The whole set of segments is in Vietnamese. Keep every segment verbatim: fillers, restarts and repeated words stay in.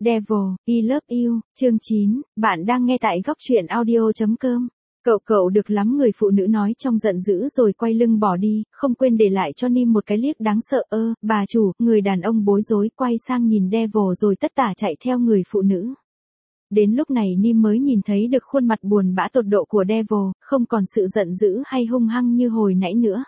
Devil, I love you, chương chín, bạn đang nghe tại góc truyện audio chấm com. Cậu cậu được lắm, người phụ nữ nói trong giận dữ rồi quay lưng bỏ đi, không quên để lại cho Nim một cái liếc đáng sợ. Ơ, bà chủ, người đàn ông bối rối quay sang nhìn Devil rồi tất tả chạy theo người phụ nữ. Đến lúc này Nim mới nhìn thấy được khuôn mặt buồn bã tột độ của Devil, không còn sự giận dữ hay hung hăng như hồi nãy nữa.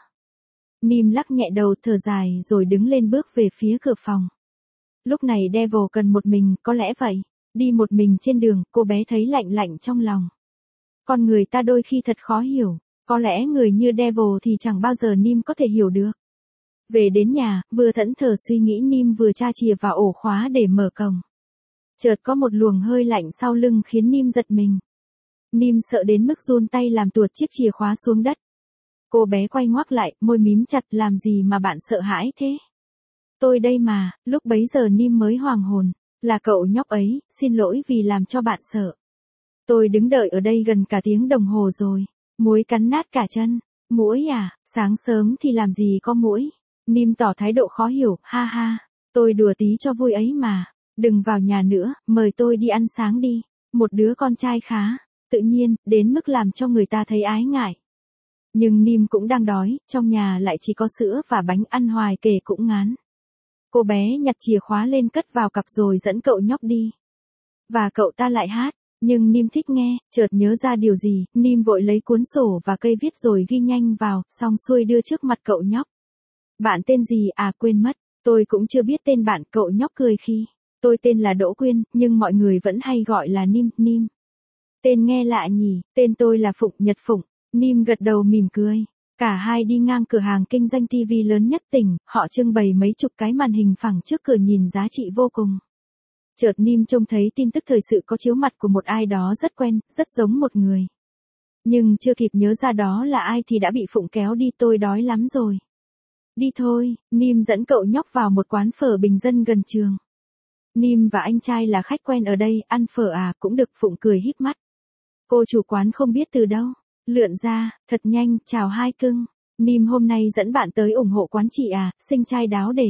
Nim lắc nhẹ đầu thở dài rồi đứng lên bước về phía cửa phòng. Lúc này Devil cần một mình, có lẽ vậy. Đi một mình trên đường, cô bé thấy lạnh lạnh trong lòng. Con người ta đôi khi thật khó hiểu, có lẽ người như Devil thì chẳng bao giờ Nim có thể hiểu được. Về đến nhà, vừa thẫn thờ suy nghĩ Nim vừa tra chìa vào ổ khóa để mở cổng. Chợt có một luồng hơi lạnh sau lưng khiến Nim giật mình. Nim sợ đến mức run tay làm tuột chiếc chìa khóa xuống đất. Cô bé quay ngoắt lại, môi mím chặt. Làm gì mà bạn sợ hãi thế? Tôi đây mà. Lúc bấy giờ Nim mới hoàng hồn. Là cậu nhóc ấy, xin lỗi vì làm cho bạn sợ. Tôi đứng đợi ở đây gần cả tiếng đồng hồ rồi. Muỗi cắn nát cả chân. Muỗi à, sáng sớm thì làm gì có muỗi. Nim tỏ thái độ khó hiểu. Ha ha, tôi đùa tí cho vui ấy mà. Đừng vào nhà nữa, mời tôi đi ăn sáng đi. Một đứa con trai khá tự nhiên, đến mức làm cho người ta thấy ái ngại. Nhưng Nim cũng đang đói, trong nhà lại chỉ có sữa và bánh, ăn hoài kể cũng ngán. Cô bé nhặt chìa khóa lên cất vào cặp rồi dẫn cậu nhóc đi. Và cậu ta lại hát, nhưng Nim thích nghe. Chợt nhớ ra điều gì, Nim vội lấy cuốn sổ và cây viết rồi ghi nhanh vào, xong xuôi đưa trước mặt cậu nhóc. Bạn tên gì à? Quên mất, tôi cũng chưa biết tên bạn. Cậu nhóc cười khi, tôi tên là Đỗ Quyên, nhưng mọi người vẫn hay gọi là Nim. Nim, tên nghe lạ nhỉ. Tên tôi là Phụng, Nhật Phụng. Nim gật đầu mỉm cười. Cả hai đi ngang cửa hàng kinh doanh ti vi lớn nhất tỉnh, họ trưng bày mấy chục cái màn hình phẳng trước cửa nhìn giá trị vô cùng. Chợt Nim trông thấy tin tức thời sự có chiếu mặt của một ai đó rất quen, rất giống một người. Nhưng chưa kịp nhớ ra đó là ai thì đã bị Phụng kéo đi. Tôi đói lắm rồi. Đi thôi, Nim dẫn cậu nhóc vào một quán phở bình dân gần trường. Nim và anh trai là khách quen ở đây, ăn phở à? Cũng được. Phụng cười híp mắt. Cô chủ quán không biết từ đâu lượn ra, thật nhanh. Chào hai cưng. Nim hôm nay dẫn bạn tới ủng hộ quán chị à? Xinh trai đáo để.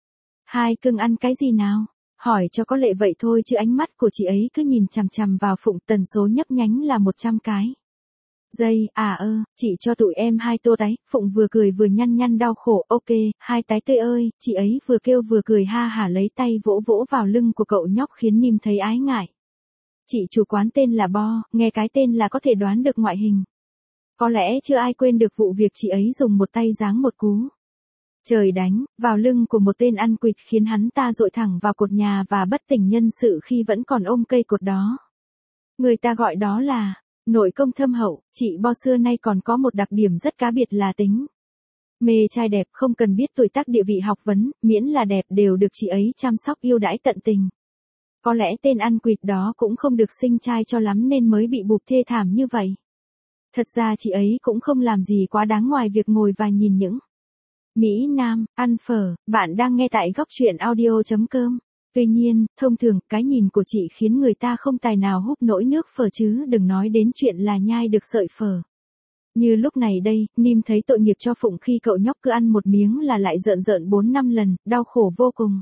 Hai cưng ăn cái gì nào? Hỏi cho có lệ vậy thôi chứ ánh mắt của chị ấy cứ nhìn chằm chằm vào Phụng, tần số nhấp nhánh là một trăm cái. Giây, à ơ, chị cho tụi em hai tô tái. Phụng vừa cười vừa nhăn nhăn đau khổ. Ok, hai tái tươi ơi. Chị ấy vừa kêu vừa cười ha hả lấy tay vỗ vỗ vào lưng của cậu nhóc khiến Nim thấy ái ngại. Chị chủ quán tên là Bo, nghe cái tên là có thể đoán được ngoại hình. Có lẽ chưa ai quên được vụ việc chị ấy dùng một tay giáng một cú trời đánh vào lưng của một tên ăn quỵt khiến hắn ta dội thẳng vào cột nhà và bất tỉnh nhân sự khi vẫn còn ôm cây cột đó. Người ta gọi đó là nội công thâm hậu. Chị Bo xưa nay còn có một đặc điểm rất cá biệt là tính mê trai đẹp, không cần biết tuổi tác địa vị học vấn, miễn là đẹp đều được chị ấy chăm sóc yêu đãi tận tình. Có lẽ tên ăn quỵt đó cũng không được xinh trai cho lắm nên mới bị bụp thê thảm như vậy. Thật ra chị ấy cũng không làm gì quá đáng ngoài việc ngồi và nhìn những Mỹ Nam ăn phở. Bạn đang nghe tại góc truyện audio chấm com. Tuy nhiên, thông thường, cái nhìn của chị khiến người ta không tài nào húp nổi nước phở chứ đừng nói đến chuyện là nhai được sợi phở. Như lúc này đây, Nim thấy tội nghiệp cho Phụng khi cậu nhóc cứ ăn một miếng là lại rợn rợn bốn năm lần, đau khổ vô cùng.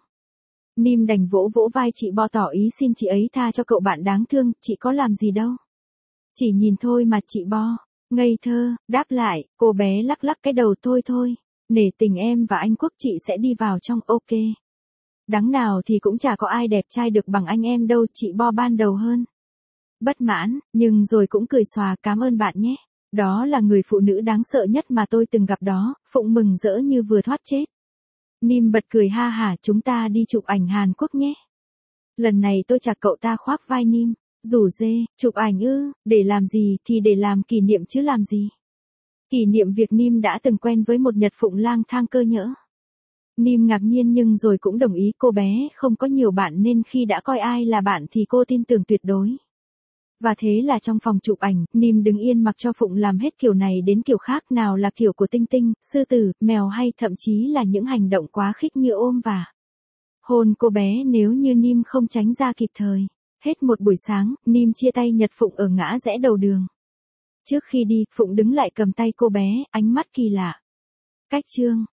Nim đành vỗ vỗ vai chị Bo tỏ ý xin chị ấy tha cho cậu bạn đáng thương. Chị có làm gì đâu. Chỉ nhìn thôi mà. Chị Bo ngây thơ đáp lại. Cô bé lắc lắc cái đầu. Thôi thôi, nể tình em và anh Quốc, chị sẽ đi vào trong. Ok. Đằng nào thì cũng chả có ai đẹp trai được bằng anh em đâu. Chị Bo ban đầu hơn bất mãn, nhưng rồi cũng cười xòa. Cảm ơn bạn nhé. Đó là người phụ nữ đáng sợ nhất mà tôi từng gặp đó. Phụng mừng rỡ như vừa thoát chết. Nim bật cười ha hả. Chúng ta đi chụp ảnh Hàn Quốc nhé. Lần này tôi chạc cậu ta khoác vai Nim. Rủ dê, chụp ảnh ư? Để làm gì? Thì để làm kỷ niệm chứ làm gì. Kỷ niệm việc Nim đã từng quen với một Nhật Phụng lang thang cơ nhỡ. Nim ngạc nhiên nhưng rồi cũng đồng ý. Cô bé không có nhiều bạn nên khi đã coi ai là bạn thì cô tin tưởng tuyệt đối. Và thế là trong phòng chụp ảnh, Nim đứng yên mặc cho Phụng làm hết kiểu này đến kiểu khác, nào là kiểu của tinh tinh, sư tử, mèo hay thậm chí là những hành động quá khích như ôm và hôn cô bé nếu như Nim không tránh ra kịp thời. Hết một buổi sáng, Nim chia tay Nhật Phụng ở ngã rẽ đầu đường. Trước khi đi, Phụng đứng lại cầm tay cô bé, ánh mắt kỳ lạ. Cách chương